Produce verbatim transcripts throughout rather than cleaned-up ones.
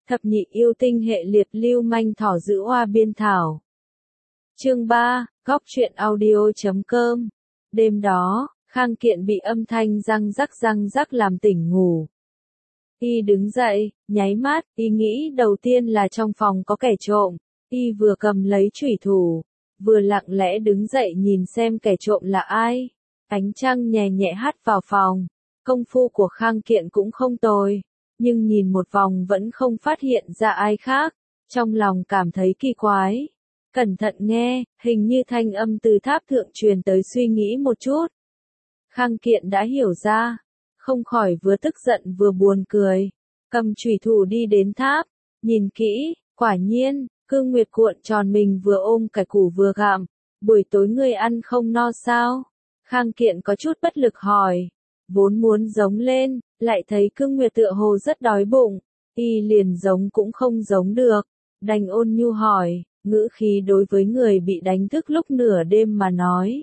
Thập nhị yêu tinh hệ liệt lưu manh thỏ giữ oa biên thảo. Chương ba, góc truyện audio chấm com. Đêm đó, Khang Kiện bị âm thanh răng rắc răng rắc làm tỉnh ngủ. Y đứng dậy, nháy mắt, y nghĩ đầu tiên là trong phòng có kẻ trộm. Y vừa cầm lấy chủy thủ, vừa lặng lẽ đứng dậy nhìn xem kẻ trộm là ai. Ánh trăng nhẹ nhẹ hắt vào phòng. Công phu của Khang Kiện cũng không tồi, nhưng nhìn một vòng vẫn không phát hiện ra ai khác. Trong lòng cảm thấy kỳ quái. Cẩn thận nghe, hình như thanh âm từ tháp thượng truyền tới, suy nghĩ một chút. Khang Kiện đã hiểu ra, không khỏi vừa tức giận vừa buồn cười. Cầm chủy thủ đi đến tháp, nhìn kỹ, quả nhiên, Cương Nguyệt cuộn tròn mình vừa ôm cải củ vừa gặm. Buổi tối ngươi ăn không no sao? Khang Kiện có chút bất lực hỏi. Vốn muốn giống lên, lại thấy Cương Nguyệt tựa hồ rất đói bụng. Y liền giống cũng không giống được, đành ôn nhu hỏi, ngữ khí đối với người bị đánh thức lúc nửa đêm mà nói.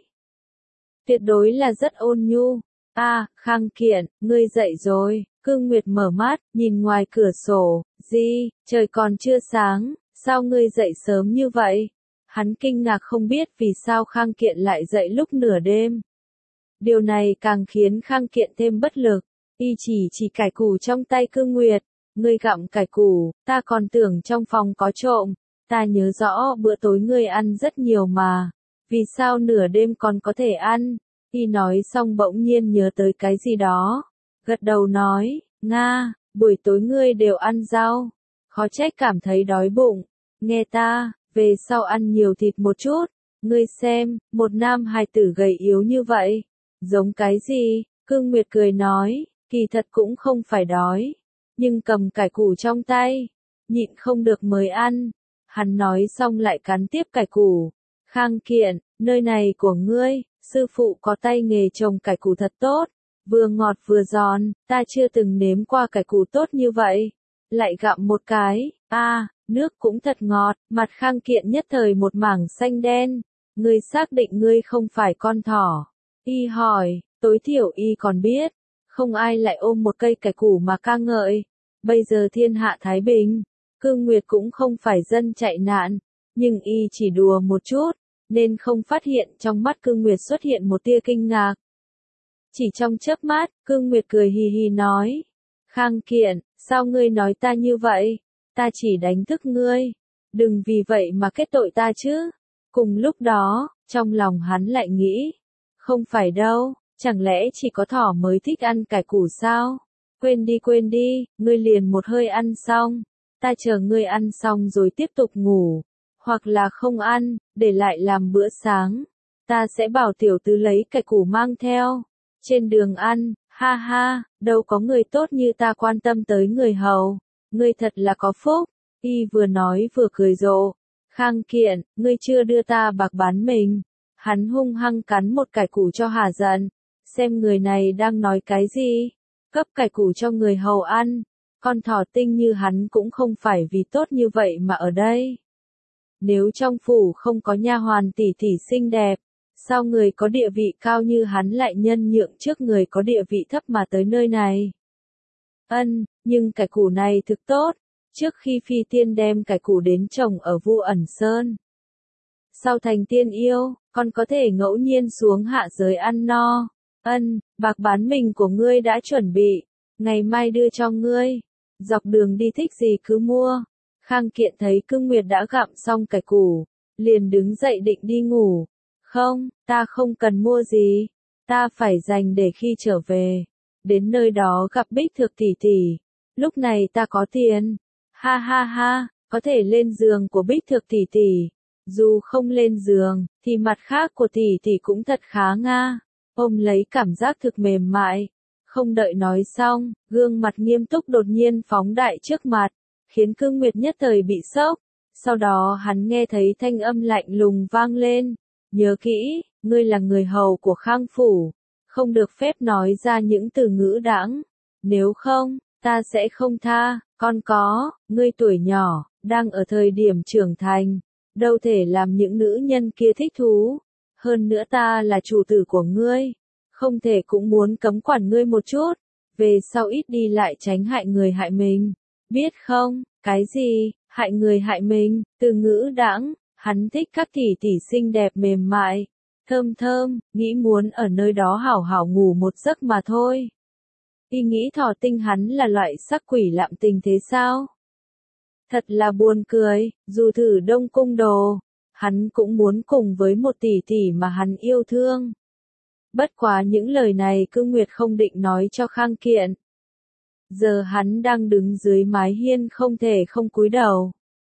Tuyệt đối là rất ôn nhu. A, à, Khang Kiện, ngươi dậy rồi. Cương Nguyệt mở mắt, nhìn ngoài cửa sổ. Gì, trời còn chưa sáng, sao ngươi dậy sớm như vậy? Hắn kinh ngạc không biết vì sao Khang Kiện lại dậy lúc nửa đêm. Điều này càng khiến Khang Kiện thêm bất lực. Y chỉ chỉ cải củ trong tay Cương Nguyệt. Ngươi gặm cải củ, ta còn tưởng trong phòng có trộm. Ta nhớ rõ bữa tối ngươi ăn rất nhiều mà. Vì sao nửa đêm còn có thể ăn? Y nói xong bỗng nhiên nhớ tới cái gì đó. Gật đầu nói, Nga, buổi tối ngươi đều ăn rau. Khó trách cảm thấy đói bụng. Nghe ta, về sau ăn nhiều thịt một chút. Ngươi xem, một nam hài tử gầy yếu như vậy. Giống cái gì? Cương Nguyệt cười nói, kỳ thật cũng không phải đói. Nhưng cầm cải củ trong tay, nhịn không được mới ăn. Hắn nói xong lại cắn tiếp cải củ. Khang Kiện, nơi này của ngươi, sư phụ có tay nghề trồng cải củ thật tốt. Vừa ngọt vừa giòn, ta chưa từng nếm qua cải củ tốt như vậy. Lại gặm một cái, a, à, nước cũng thật ngọt, mặt Khang Kiện nhất thời một mảng xanh đen. Ngươi xác định ngươi không phải con thỏ. Y hỏi, tối thiểu y còn biết, không ai lại ôm một cây cải củ mà ca ngợi. Bây giờ thiên hạ thái bình, Cương Nguyệt cũng không phải dân chạy nạn, nhưng y chỉ đùa một chút, nên không phát hiện trong mắt Cương Nguyệt xuất hiện một tia kinh ngạc. Chỉ trong chớp mắt, Cương Nguyệt cười hì hì nói, Khang Kiện, sao ngươi nói ta như vậy? Ta chỉ đánh thức ngươi, đừng vì vậy mà kết tội ta chứ. Cùng lúc đó, trong lòng hắn lại nghĩ, không phải đâu, chẳng lẽ chỉ có thỏ mới thích ăn cải củ sao? Quên đi quên đi, ngươi liền một hơi ăn xong, ta chờ ngươi ăn xong rồi tiếp tục ngủ, hoặc là không ăn, để lại làm bữa sáng. Ta sẽ bảo tiểu tứ lấy cải củ mang theo, trên đường ăn, ha ha, đâu có người tốt như ta quan tâm tới người hầu, ngươi thật là có phúc. Y vừa nói vừa cười rộ, Khang Kiện, ngươi chưa đưa ta bạc bán mình. Hắn hung hăng cắn một cải củ cho hả giận, xem người này đang nói cái gì, cấp cải củ cho người hầu ăn, con thỏ tinh như hắn cũng không phải vì tốt như vậy mà ở đây. Nếu trong phủ không có nha hoàn tỷ tỷ xinh đẹp, sao người có địa vị cao như hắn lại nhân nhượng trước người có địa vị thấp mà tới nơi này? Ân, nhưng cải củ này thực tốt, trước khi phi tiên đem cải củ đến trồng ở Vu Ẩn Sơn. Sau thành tiên yêu, con có thể ngẫu nhiên xuống hạ giới ăn no. Ân, bạc bán mình của ngươi đã chuẩn bị, ngày mai đưa cho ngươi. Dọc đường đi thích gì cứ mua. Khang Kiện thấy Cương Nguyệt đã gặm xong cải củ, liền đứng dậy định đi ngủ. Không, ta không cần mua gì, ta phải dành để khi trở về. Đến nơi đó gặp Bích Thược tỷ tỷ, lúc này ta có tiền. Ha ha ha, có thể lên giường của Bích Thược tỷ tỷ. Dù không lên giường, thì mặt khác của tỷ tỷ cũng thật khá nga. Ôm lấy cảm giác thực mềm mại. Không đợi nói xong, gương mặt nghiêm túc đột nhiên phóng đại trước mặt, khiến Cương Nguyệt nhất thời bị sốc. Sau đó hắn nghe thấy thanh âm lạnh lùng vang lên. Nhớ kỹ, ngươi là người hầu của Khang phủ, không được phép nói ra những từ ngữ đãng. Nếu không, ta sẽ không tha. Con có, ngươi tuổi nhỏ, đang ở thời điểm trưởng thành, đâu thể làm những nữ nhân kia thích thú. Hơn nữa ta là chủ tử của ngươi, không thể cũng muốn cấm quản ngươi một chút, về sau ít đi lại tránh hại người hại mình. Biết không, cái gì, hại người hại mình, từ ngữ đãng, hắn thích các tỷ tỷ xinh đẹp mềm mại, thơm thơm, nghĩ muốn ở nơi đó hảo hảo ngủ một giấc mà thôi. Y nghĩ thỏ tinh hắn là loại sắc quỷ lạm tình thế sao? Thật là buồn cười, dù thử Đông Cung đồ, hắn cũng muốn cùng với một tỷ tỷ mà hắn yêu thương. Bất quá những lời này Cương Nguyệt không định nói cho Khang Kiện. Giờ hắn đang đứng dưới mái hiên không thể không cúi đầu.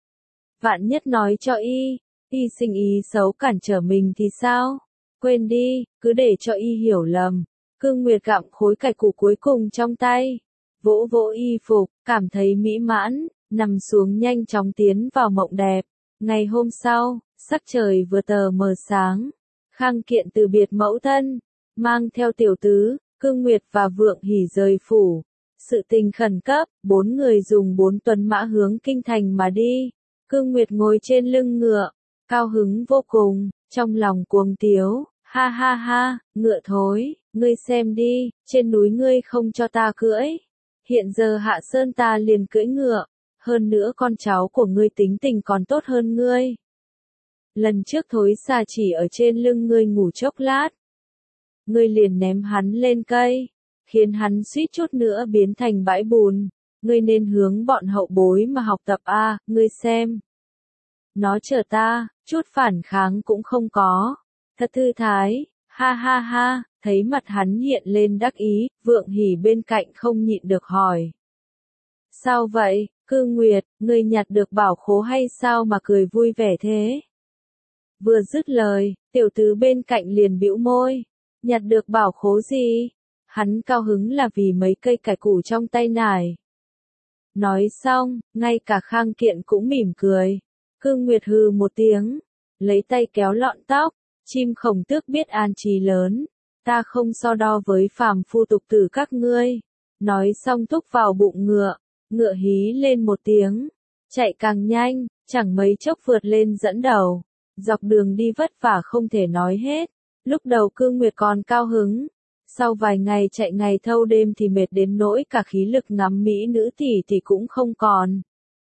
Vạn nhất nói cho y, y sinh ý xấu cản trở mình thì sao? Quên đi, cứ để cho y hiểu lầm. Cương Nguyệt gặm khối cải củ cuối cùng trong tay, vỗ vỗ y phục, cảm thấy mỹ mãn, nằm xuống nhanh chóng tiến vào mộng đẹp. Ngày hôm sau, sắc trời vừa tờ mờ sáng, Khang Kiện từ biệt mẫu thân, mang theo tiểu tứ, Cương Nguyệt và Vượng Hỉ rời phủ. Sự tình khẩn cấp, bốn người dùng bốn tuần mã hướng kinh thành mà đi. Cương Nguyệt ngồi trên lưng ngựa, cao hứng vô cùng, trong lòng cuồng tiếu, ha ha ha, ngựa thối, ngươi xem đi, trên núi ngươi không cho ta cưỡi. Hiện giờ Hạ Sơn ta liền cưỡi ngựa, hơn nữa con cháu của ngươi tính tình còn tốt hơn ngươi. Lần trước thối xà chỉ ở trên lưng ngươi ngủ chốc lát. Ngươi liền ném hắn lên cây, khiến hắn suýt chút nữa biến thành bãi bùn. Ngươi nên hướng bọn hậu bối mà học tập a, ngươi xem. Nó chờ ta, chút phản kháng cũng không có. Thật thư thái, ha ha ha, thấy mặt hắn hiện lên đắc ý, Vượng Hỉ bên cạnh không nhịn được hỏi. Sao vậy, Cương Nguyệt, ngươi nhặt được bảo khố hay sao mà cười vui vẻ thế? Vừa dứt lời, tiểu tứ bên cạnh liền bĩu môi. Nhặt được bảo khố gì? Hắn cao hứng là vì mấy cây cải củ trong tay nải. Nói xong, ngay cả Khang Kiện cũng mỉm cười. Cương Nguyệt hừ một tiếng, lấy tay kéo lọn tóc, chim khổng tước biết an trí lớn. Ta không so đo với phàm phu tục tử các ngươi. Nói xong thúc vào bụng ngựa, ngựa hí lên một tiếng, chạy càng nhanh, chẳng mấy chốc vượt lên dẫn đầu. Dọc đường đi vất vả không thể nói hết. Lúc đầu Cương Nguyệt còn cao hứng, sau vài ngày chạy ngày thâu đêm thì mệt đến nỗi cả khí lực ngắm mỹ nữ tỷ thì cũng không còn.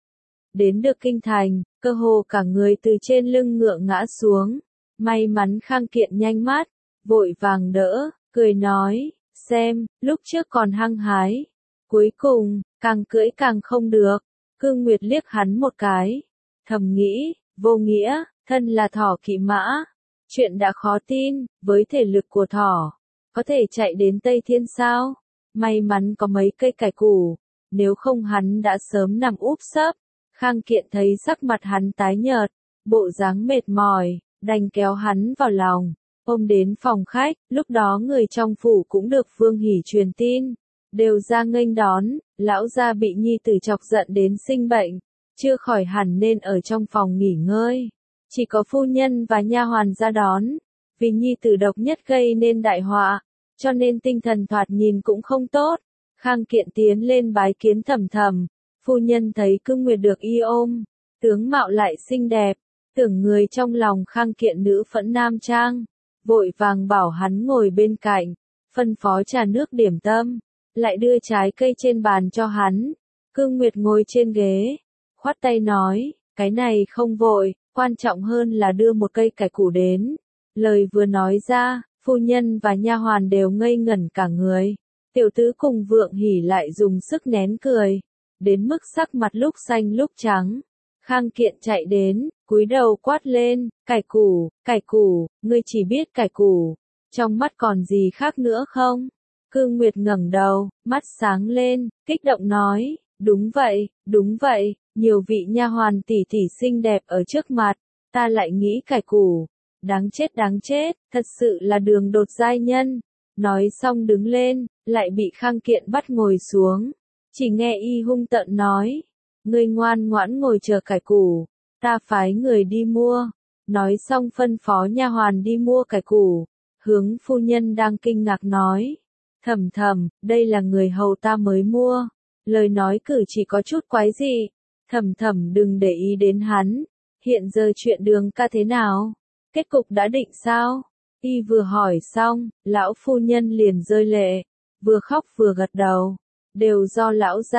Đến được kinh thành, cơ hồ cả người từ trên lưng ngựa ngã xuống. May mắn Khang Kiện nhanh mắt, vội vàng đỡ, cười nói, xem, lúc trước còn hăng hái. Cuối cùng, càng cưỡi càng không được. Cương Nguyệt liếc hắn một cái, thầm nghĩ, vô nghĩa, thân là thỏ kỵ mã. Chuyện đã khó tin, với thể lực của thỏ, có thể chạy đến Tây Thiên sao? May mắn có mấy cây cải củ, nếu không hắn đã sớm nằm úp sấp. Khang Kiện thấy sắc mặt hắn tái nhợt, bộ dáng mệt mỏi, đành kéo hắn vào lòng, ôm đến phòng khách. Lúc đó người trong phủ cũng được Vương Hỉ truyền tin, đều ra nghênh đón. Lão gia bị nhi tử chọc giận đến sinh bệnh, chưa khỏi hẳn nên ở trong phòng nghỉ ngơi. Chỉ có phu nhân và nha hoàn ra đón, vì nhi tử độc nhất gây nên đại họa, cho nên tinh thần thoạt nhìn cũng không tốt. Khang Kiện tiến lên bái kiến Thầm Thầm, phu nhân thấy Cương Nguyệt được y ôm, tướng mạo lại xinh đẹp, tưởng người trong lòng Khang Kiện nữ phẫn nam trang, vội vàng bảo hắn ngồi bên cạnh, phân phó trà nước điểm tâm, lại đưa trái cây trên bàn cho hắn. Cương Nguyệt ngồi trên ghế, khoát tay nói, cái này không vội, quan trọng hơn là đưa một cây cải củ đến. Lời vừa nói ra, phu nhân và nha hoàn đều ngây ngẩn cả người. Tiểu tứ cùng Vượng Hỉ lại dùng sức nén cười, đến mức sắc mặt lúc xanh lúc trắng. Khang Kiện chạy đến, cúi đầu quát lên, cải củ, cải củ, ngươi chỉ biết cải củ, trong mắt còn gì khác nữa không? Cương Nguyệt ngẩng đầu, mắt sáng lên, kích động nói, đúng vậy, đúng vậy, nhiều vị nha hoàn tỷ tỷ xinh đẹp ở trước mặt, ta lại nghĩ cải củ, đáng chết đáng chết, thật sự là đường đột giai nhân. Nói xong đứng lên, lại bị Khang Kiện bắt ngồi xuống, chỉ nghe y hung tợn nói, ngươi ngoan ngoãn ngồi chờ cải củ, ta phái người đi mua. Nói xong phân phó nha hoàn đi mua cải củ, hướng phu nhân đang kinh ngạc nói, Thầm Thầm, đây là người hầu ta mới mua. Lời nói cử chỉ có chút quái dị. Thầm Thầm đừng để ý đến hắn. Hiện giờ chuyện Đường ca thế nào? Kết cục đã định sao? Y vừa hỏi xong, lão phu nhân liền rơi lệ, vừa khóc vừa gật đầu. Đều do lão gia,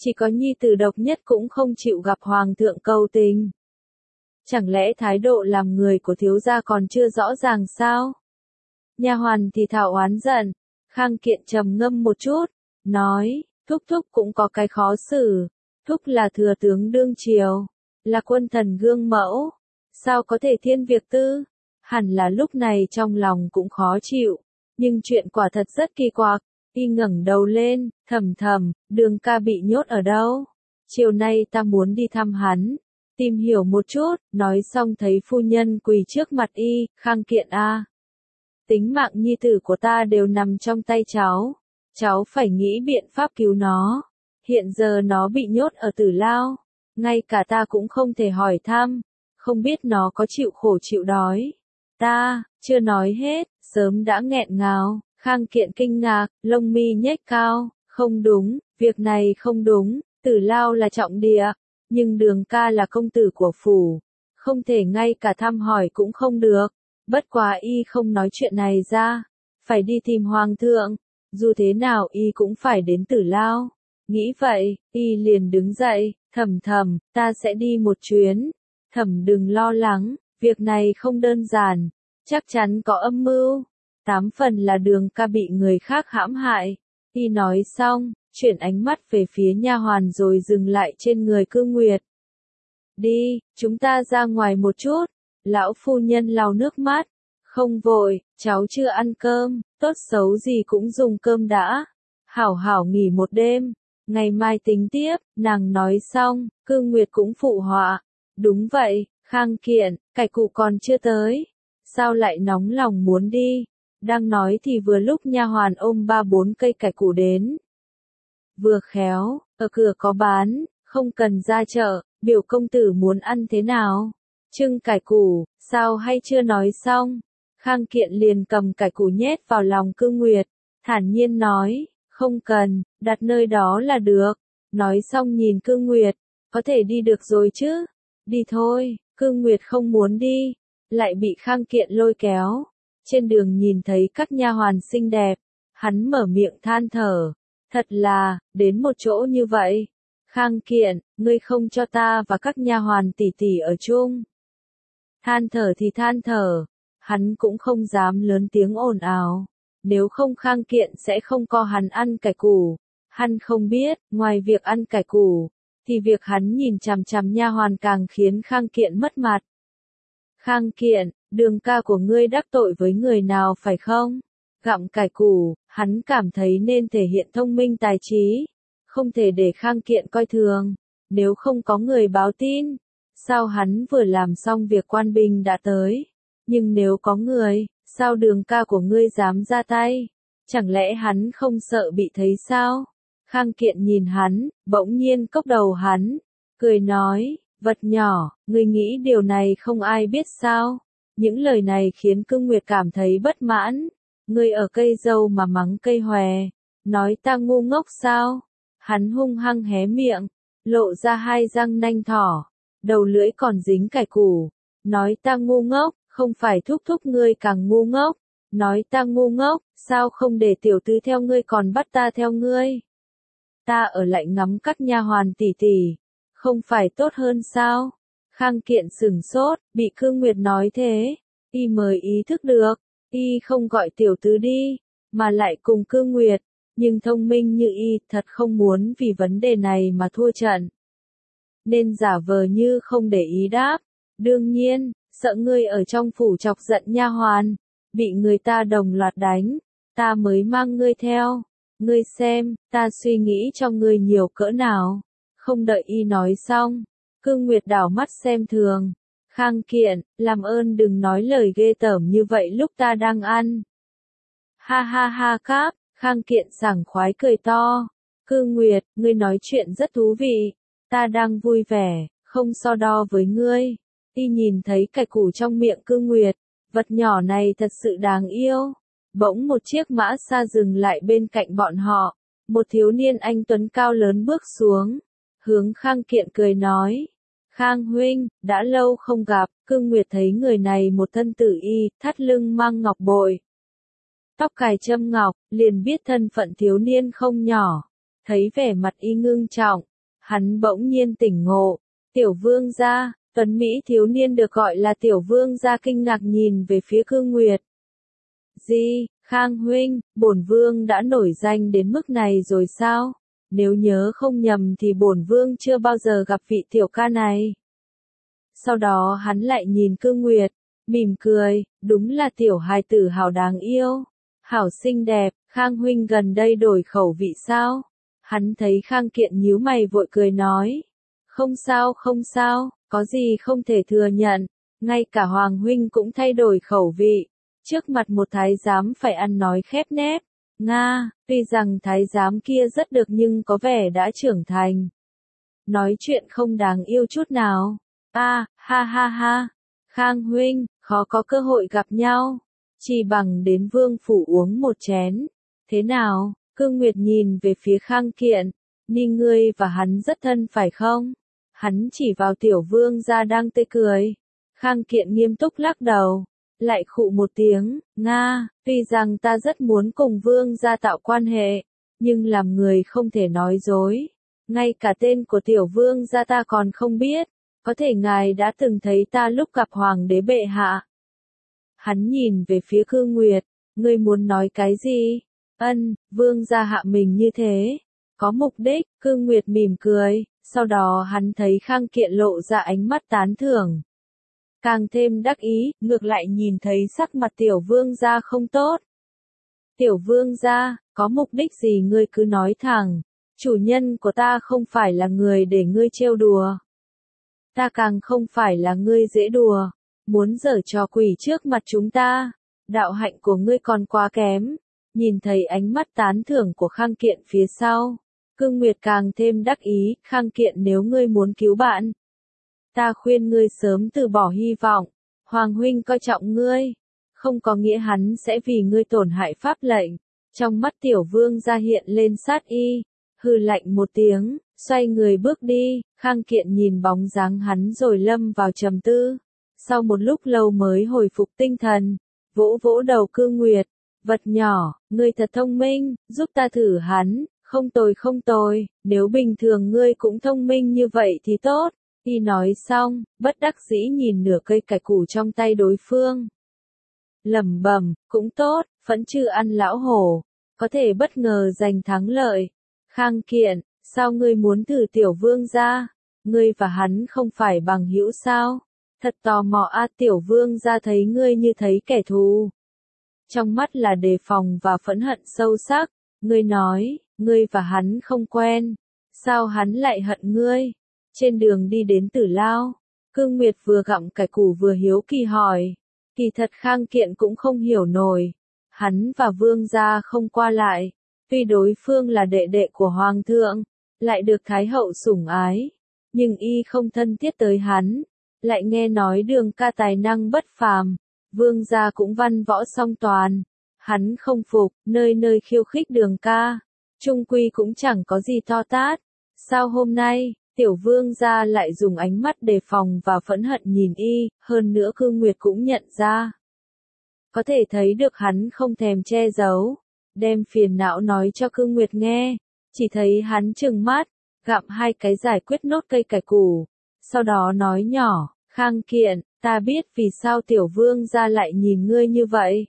Chỉ có nhi tử độc nhất cũng không chịu gặp hoàng thượng cầu tình. Chẳng lẽ thái độ làm người của thiếu gia còn chưa rõ ràng sao? Nha hoàn thì thào oán giận, Khang Kiện trầm ngâm một chút, nói, thúc thúc cũng có cái khó xử, thúc là thừa tướng đương triều, là quân thần gương mẫu, sao có thể thiên việc tư? Hẳn là lúc này trong lòng cũng khó chịu, nhưng chuyện quả thật rất kỳ quặc. Y ngẩng đầu lên, thầm thầm, Đường ca bị nhốt ở đâu? Chiều nay ta muốn đi thăm hắn, tìm hiểu một chút. Nói xong thấy phu nhân quỳ trước mặt y, Khang Kiện a, tính mạng nhi tử của ta đều nằm trong tay cháu, cháu phải nghĩ biện pháp cứu nó. Hiện giờ nó bị nhốt ở tử lao, ngay cả ta cũng không thể hỏi thăm, không biết nó có chịu khổ chịu đói. Ta, chưa nói hết, sớm đã nghẹn ngào. Khang Kiện kinh ngạc, lông mi nhếch cao, không đúng, việc này không đúng, tử lao là trọng địa, nhưng Đường ca là công tử của phủ, không thể ngay cả thăm hỏi cũng không được. Bất quá y không nói chuyện này ra, phải đi tìm hoàng thượng, dù thế nào y cũng phải đến tử lao. Nghĩ vậy, y liền đứng dậy, thầm thầm, ta sẽ đi một chuyến. Thầm đừng lo lắng, việc này không đơn giản, chắc chắn có âm mưu. Tám phần là Đường ca bị người khác hãm hại. Y nói xong, chuyển ánh mắt về phía nha hoàn rồi dừng lại trên người Cương Nguyệt. Đi, chúng ta ra ngoài một chút. Lão phu nhân lau nước mắt. Không vội, cháu chưa ăn cơm, tốt xấu gì cũng dùng cơm đã. Hảo hảo nghỉ một đêm, ngày mai tính tiếp. Nàng nói xong, Cương Nguyệt cũng phụ họa. Đúng vậy, Khang Kiện, cải cụ còn chưa tới. Sao lại nóng lòng muốn đi? Đang nói thì vừa lúc nha hoàn ôm ba bốn cây cải củ đến. Vừa khéo, ở cửa có bán, không cần ra chợ, biểu công tử muốn ăn thế nào? Trưng cải củ, sao hay chưa nói xong? Khang Kiện liền cầm cải củ nhét vào lòng Cương Nguyệt, thản nhiên nói, không cần, đặt nơi đó là được. Nói xong nhìn Cương Nguyệt, có thể đi được rồi chứ? Đi thôi. Cương Nguyệt không muốn đi, lại bị Khang Kiện lôi kéo. Trên đường nhìn thấy các nha hoàn xinh đẹp, hắn mở miệng than thở, thật là, đến một chỗ như vậy. Khang Kiện, ngươi không cho ta và các nha hoàn tỷ tỷ ở chung. Than thở thì than thở, hắn cũng không dám lớn tiếng ồn ào, nếu không Khang Kiện sẽ không cho hắn ăn cải củ. Hắn không biết, ngoài việc ăn cải củ, thì việc hắn nhìn chằm chằm nha hoàn càng khiến Khang Kiện mất mặt. Khang Kiện, Đường ca của ngươi đắc tội với người nào phải không? Gặm cải củ, hắn cảm thấy nên thể hiện thông minh tài trí, không thể để Khang Kiện coi thường, nếu không có người báo tin. Sao hắn vừa làm xong việc quan binh đã tới, nhưng nếu có người, sao Đường ca của ngươi dám ra tay? Chẳng lẽ hắn không sợ bị thấy sao? Khang Kiện nhìn hắn, bỗng nhiên cốc đầu hắn, cười nói, vật nhỏ, ngươi nghĩ điều này không ai biết sao? Những lời này khiến Cương Nguyệt cảm thấy bất mãn. Ngươi ở cây dâu mà mắng cây hòe, nói ta ngu ngốc sao? Hắn hung hăng hé miệng, lộ ra hai răng nanh thỏ, đầu lưỡi còn dính cải củ. Nói ta ngu ngốc, không phải thúc thúc ngươi càng ngu ngốc. Nói ta ngu ngốc, sao không để tiểu tứ theo ngươi còn bắt ta theo ngươi? Ta ở lại ngắm các nha hoàn tỷ tỷ, không phải tốt hơn sao? Khang Kiện sửng sốt, bị Cương Nguyệt nói thế, y mới ý thức được, y không gọi tiểu tứ đi, mà lại cùng Cương Nguyệt, nhưng thông minh như y thật không muốn vì vấn đề này mà thua trận. Nên giả vờ như không để ý đáp, đương nhiên, sợ ngươi ở trong phủ chọc giận nha hoàn, bị người ta đồng loạt đánh, ta mới mang ngươi theo, ngươi xem, ta suy nghĩ cho ngươi nhiều cỡ nào. Không đợi y nói xong, Cương Nguyệt đảo mắt xem thường. Khang Kiện, làm ơn đừng nói lời ghê tởm như vậy lúc ta đang ăn. Ha ha ha cáp, Khang Kiện sảng khoái cười to. Cương Nguyệt, ngươi nói chuyện rất thú vị, ta đang vui vẻ, không so đo với ngươi. Y nhìn thấy cải củ trong miệng Cương Nguyệt, vật nhỏ này thật sự đáng yêu. Bỗng một chiếc mã xa dừng lại bên cạnh bọn họ, một thiếu niên anh tuấn cao lớn bước xuống, hướng Khang Kiện cười nói. Khang huynh, đã lâu không gặp. Cương Nguyệt thấy người này một thân tử y, thắt lưng mang ngọc bội, tóc cài châm ngọc, liền biết thân phận thiếu niên không nhỏ. Thấy vẻ mặt y ngưng trọng, Hắn bỗng nhiên tỉnh ngộ, tiểu vương gia, tuấn Mỹ thiếu niên được gọi là tiểu vương gia kinh ngạc nhìn về phía Cư Nguyệt. Gì, Khang huynh, bổn vương đã nổi danh đến mức này rồi sao? Nếu nhớ không nhầm thì bổn vương chưa bao giờ gặp vị tiểu ca này. Sau đó hắn lại nhìn Cư Nguyệt, mỉm cười, đúng là tiểu hài tử hảo đáng yêu, hảo xinh đẹp, Khang huynh gần đây đổi khẩu vị sao? Hắn thấy Khang Kiện nhíu mày vội cười nói, không sao không sao, có gì không thể thừa nhận, ngay cả Hoàng huynh cũng thay đổi khẩu vị, trước mặt một thái giám phải ăn nói khép nép, Nga, tuy rằng thái giám kia rất được nhưng có vẻ đã trưởng thành. Nói chuyện không đáng yêu chút nào, a, ha ha ha, Khang huynh, khó có cơ hội gặp nhau, chỉ bằng đến vương phủ uống một chén, thế nào? Cư Nguyệt nhìn về phía Khang Kiện, ni ngươi và hắn rất thân phải không? Hắn chỉ vào tiểu vương gia đang tươi cười. Khang Kiện nghiêm túc lắc đầu, lại khụ một tiếng, Nga, tuy rằng ta rất muốn cùng vương gia tạo quan hệ, nhưng làm người không thể nói dối. Ngay cả tên của tiểu vương gia ta còn không biết, có thể ngài đã từng thấy ta lúc gặp hoàng đế bệ hạ. Hắn nhìn về phía Cư Nguyệt, ngươi muốn nói cái gì? Ân, vương gia hạ mình như thế. Có mục đích, Cư Nguyệt mỉm cười, sau đó hắn thấy Khang Kiện lộ ra ánh mắt tán thưởng. Càng thêm đắc ý, ngược lại nhìn thấy sắc mặt tiểu vương gia không tốt. Tiểu vương gia, có mục đích gì ngươi cứ nói thẳng, chủ nhân của ta không phải là người để ngươi trêu đùa. Ta càng không phải là ngươi dễ đùa, muốn giở trò quỷ trước mặt chúng ta, đạo hạnh của ngươi còn quá kém. Nhìn thấy ánh mắt tán thưởng của Khang Kiện phía sau, Cư Nguyệt càng thêm đắc ý, Khang Kiện nếu ngươi muốn cứu bạn, ta khuyên ngươi sớm từ bỏ hy vọng, Hoàng huynh coi trọng ngươi, không có nghĩa hắn sẽ vì ngươi tổn hại pháp lệnh. Trong mắt tiểu vương gia hiện lên sát y, hừ lạnh một tiếng, xoay người bước đi, Khang Kiện nhìn bóng dáng hắn rồi lâm vào trầm tư, sau một lúc lâu mới hồi phục tinh thần, vỗ vỗ đầu Cư Nguyệt. Vật nhỏ, ngươi thật thông minh, giúp ta thử hắn, không tồi không tồi, nếu bình thường ngươi cũng thông minh như vậy thì tốt. Y nói xong, bất đắc dĩ nhìn nửa cây cải củ trong tay đối phương. Lẩm bẩm, cũng tốt, phẫn chư ăn lão hổ, có thể bất ngờ giành thắng lợi. Khang Kiện, sao ngươi muốn thử tiểu vương gia? Ngươi và hắn không phải bằng hữu sao? Thật tò mò a, tiểu vương gia thấy ngươi như thấy kẻ thù. Trong mắt là đề phòng và phẫn hận sâu sắc, ngươi nói, ngươi và hắn không quen, sao hắn lại hận ngươi? Trên đường đi đến Tử Lao, Cư Nguyệt vừa gặm cải củ vừa hiếu kỳ hỏi, kỳ thật Khang Kiện cũng không hiểu nổi, hắn và vương gia không qua lại, tuy đối phương là đệ đệ của hoàng thượng, lại được thái hậu sủng ái, nhưng y không thân thiết tới hắn, lại nghe nói Đường ca tài năng bất phàm. Vương gia cũng văn võ song toàn, hắn không phục, nơi nơi khiêu khích Đường ca, chung quy cũng chẳng có gì to tát. Sao hôm nay, tiểu vương gia lại dùng ánh mắt đề phòng và phẫn hận nhìn y, hơn nữa Cư Nguyệt cũng nhận ra. Có thể thấy được hắn không thèm che giấu, đem phiền não nói cho Cư Nguyệt nghe, chỉ thấy hắn trừng mắt, gặm hai cái giải quyết nốt cây cải củ, sau đó nói nhỏ, Khang Kiện, ta biết vì sao tiểu vương gia lại nhìn ngươi như vậy.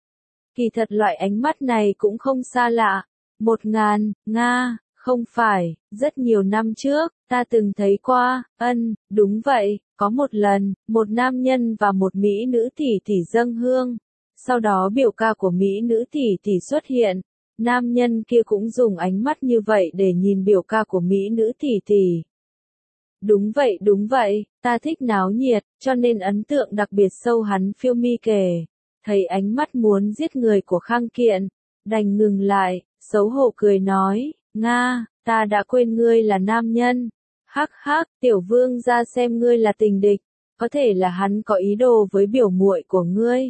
Kỳ thật loại ánh mắt này cũng không xa lạ. Một ngàn, Nga, không phải, rất nhiều năm trước, ta từng thấy qua, ân, đúng vậy, có một lần, một nam nhân và một mỹ nữ tỷ tỷ dâng hương. Sau đó biểu ca của mỹ nữ tỷ tỷ xuất hiện. Nam nhân kia cũng dùng ánh mắt như vậy để nhìn biểu ca của mỹ nữ tỷ tỷ. Đúng vậy đúng vậy, ta thích náo nhiệt, cho nên ấn tượng đặc biệt sâu hắn phiêu mi kể. Thấy ánh mắt muốn giết người của Khang Kiện, đành ngừng lại, xấu hổ cười nói, Nga, ta đã quên ngươi là nam nhân. Hắc hắc, tiểu vương ra xem ngươi là tình địch, có thể là hắn có ý đồ với biểu muội của ngươi.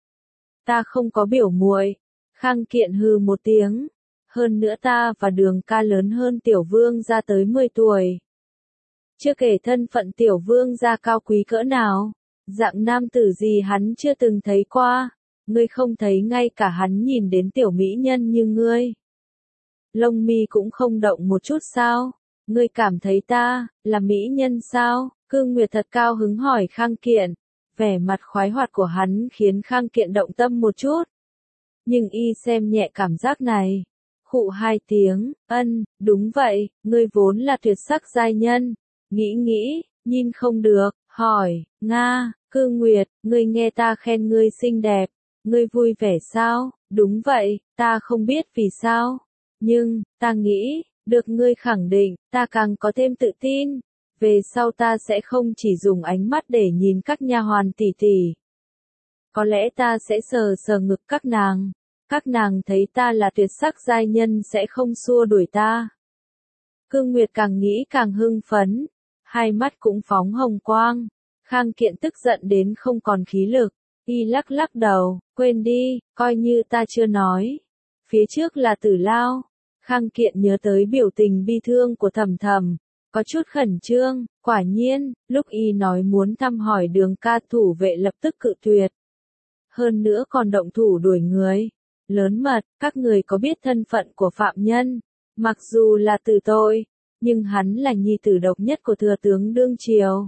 Ta không có biểu muội. Khang Kiện hừ một tiếng, hơn nữa ta và Đường ca lớn hơn tiểu vương ra tới mười tuổi. Chưa kể thân phận tiểu vương gia cao quý cỡ nào, dạng nam tử gì hắn chưa từng thấy qua, ngươi không thấy ngay cả hắn nhìn đến tiểu mỹ nhân như ngươi. Lông mi cũng không động một chút sao, ngươi cảm thấy ta, là mỹ nhân sao? Cương Nguyệt thật cao hứng hỏi Khang Kiện. Vẻ mặt khoái hoạt của hắn khiến Khang Kiện động tâm một chút. Nhưng y xem nhẹ cảm giác này. Khụ hai tiếng, ân, đúng vậy, ngươi vốn là tuyệt sắc giai nhân. Nghĩ nghĩ, nhìn không được, hỏi, Nga, Cương Nguyệt, ngươi nghe ta khen ngươi xinh đẹp. Ngươi vui vẻ sao? Đúng vậy, ta không biết vì sao. Nhưng, ta nghĩ, được ngươi khẳng định, ta càng có thêm tự tin. Về sau ta sẽ không chỉ dùng ánh mắt để nhìn các nha hoàn tỷ tỷ. Có lẽ ta sẽ sờ sờ ngực các nàng. Các nàng thấy ta là tuyệt sắc giai nhân sẽ không xua đuổi ta. Cương Nguyệt càng nghĩ càng hưng phấn. Hai mắt cũng phóng hồng quang. Khang Kiện tức giận đến không còn khí lực. Y lắc lắc đầu, quên đi, coi như ta chưa nói. Phía trước là Tử Lao. Khang Kiện nhớ tới biểu tình bi thương của Thầm Thầm. Có chút khẩn trương, quả nhiên, lúc y nói muốn thăm hỏi Đường ca thủ vệ lập tức cự tuyệt. Hơn nữa còn động thủ đuổi người. Lớn mật, các người có biết thân phận của phạm nhân, mặc dù là tử tội, nhưng hắn là nhi tử độc nhất của thừa tướng đương triều.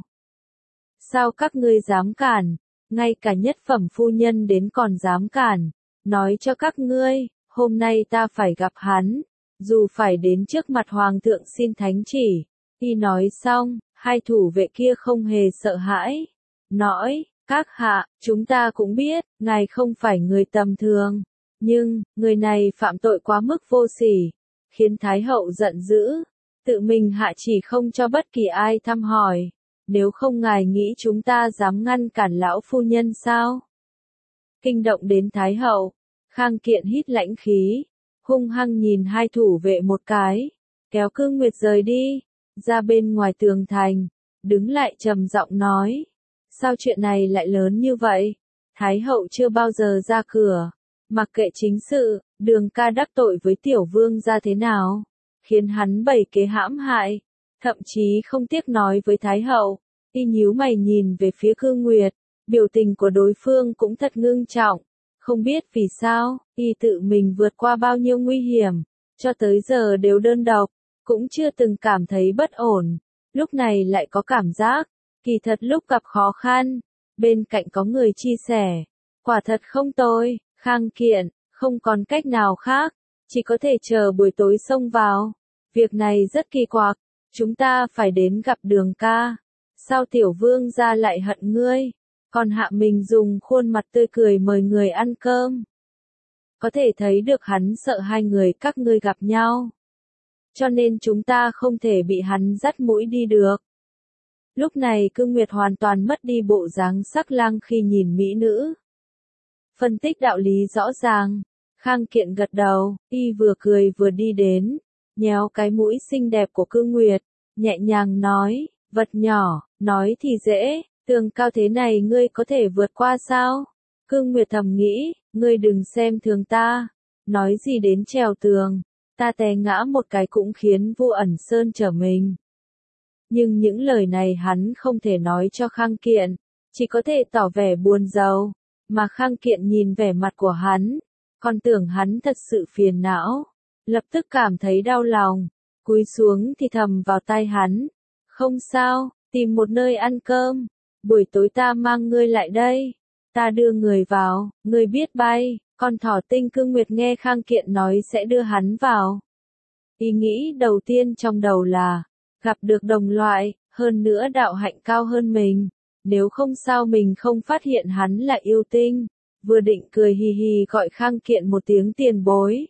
Sao các ngươi dám cản, ngay cả nhất phẩm phu nhân đến còn dám cản, nói cho các ngươi, hôm nay ta phải gặp hắn, dù phải đến trước mặt hoàng thượng xin thánh chỉ. Y nói xong, hai thủ vệ kia không hề sợ hãi. Nói, các hạ, chúng ta cũng biết, ngài không phải người tầm thường. Nhưng, người này phạm tội quá mức vô sỉ, khiến Thái hậu giận dữ. Tự mình hạ chỉ không cho bất kỳ ai thăm hỏi. Nếu không ngài nghĩ chúng ta dám ngăn cản lão phu nhân sao? Kinh động đến Thái hậu, Khang Kiện hít lãnh khí, hung hăng nhìn hai thủ vệ một cái, kéo Cương Nguyệt rời đi. Ra bên ngoài tường thành, đứng lại trầm giọng nói. Sao chuyện này lại lớn như vậy? Thái hậu chưa bao giờ ra cửa. Mặc kệ chính sự, Đường ca đắc tội với tiểu vương ra thế nào, khiến hắn bày kế hãm hại, thậm chí không tiếc nói với Thái hậu. Y nhíu mày nhìn về phía Cương Nguyệt, biểu tình của đối phương cũng thật ngưng trọng. Không biết vì sao, y tự mình vượt qua bao nhiêu nguy hiểm, cho tới giờ đều đơn độc, cũng chưa từng cảm thấy bất ổn. Lúc này lại có cảm giác, kỳ thật lúc gặp khó khăn, bên cạnh có người chia sẻ, quả thật không tồi. Khang Kiện, không còn cách nào khác, chỉ có thể chờ buổi tối xông vào. Việc này rất kỳ quặc, chúng ta phải đến gặp Đường ca. Sao tiểu vương gia lại hận ngươi, còn hạ mình dùng khuôn mặt tươi cười mời người ăn cơm. Có thể thấy được hắn sợ hai người các ngươi gặp nhau. Cho nên chúng ta không thể bị hắn dắt mũi đi được. Lúc này Cương Nguyệt hoàn toàn mất đi bộ dáng sắc lang khi nhìn mỹ nữ. Phân tích đạo lý rõ ràng, Khang Kiện gật đầu, y vừa cười vừa đi đến, nhéo cái mũi xinh đẹp của Cương Nguyệt, nhẹ nhàng nói, vật nhỏ, nói thì dễ, tường cao thế này ngươi có thể vượt qua sao? Cương Nguyệt thầm nghĩ, ngươi đừng xem thường ta, nói gì đến trèo tường, ta té ngã một cái cũng khiến Vu Ẩn Sơn trở mình. Nhưng những lời này hắn không thể nói cho Khang Kiện, chỉ có thể tỏ vẻ buồn rầu. Mà Khang Kiện nhìn vẻ mặt của hắn, còn tưởng hắn thật sự phiền não, lập tức cảm thấy đau lòng, cúi xuống thì thầm vào tai hắn, không sao, tìm một nơi ăn cơm, buổi tối ta mang ngươi lại đây, ta đưa người vào, ngươi biết bay. Con thỏ tinh Cương Nguyệt nghe Khang Kiện nói sẽ đưa hắn vào. Ý nghĩ đầu tiên trong đầu là, gặp được đồng loại, hơn nữa đạo hạnh cao hơn mình. Nếu không sao mình không phát hiện hắn là yêu tinh. Vừa định cười hì hì gọi Khang Kiện một tiếng tiền bối.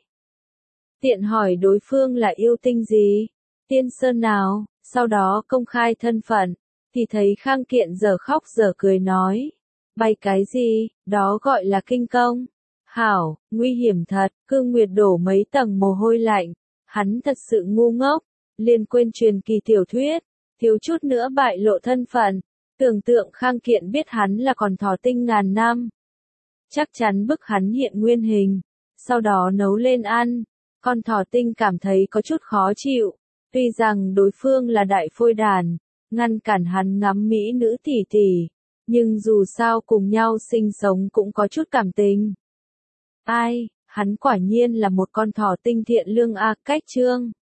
Tiện hỏi đối phương là yêu tinh gì? Tiên sơn nào? Sau đó công khai thân phận. Thì thấy Khang Kiện giờ khóc giờ cười nói. Bay cái gì? Đó gọi là kinh công. Hảo, nguy hiểm thật. Cương Nguyệt đổ mấy tầng mồ hôi lạnh. Hắn thật sự ngu ngốc. Liền quên truyền kỳ tiểu thuyết. Thiếu chút nữa bại lộ thân phận. Tưởng tượng Khang Kiện biết hắn là con thỏ tinh ngàn năm. Chắc chắn bức hắn hiện nguyên hình. Sau đó nấu lên ăn. Con thỏ tinh cảm thấy có chút khó chịu. Tuy rằng đối phương là đại phôi đàn. Ngăn cản hắn ngắm mỹ nữ tỷ tỷ. Nhưng dù sao cùng nhau sinh sống cũng có chút cảm tình. Ai, hắn quả nhiên là một con thỏ tinh thiện lương a. Cách chương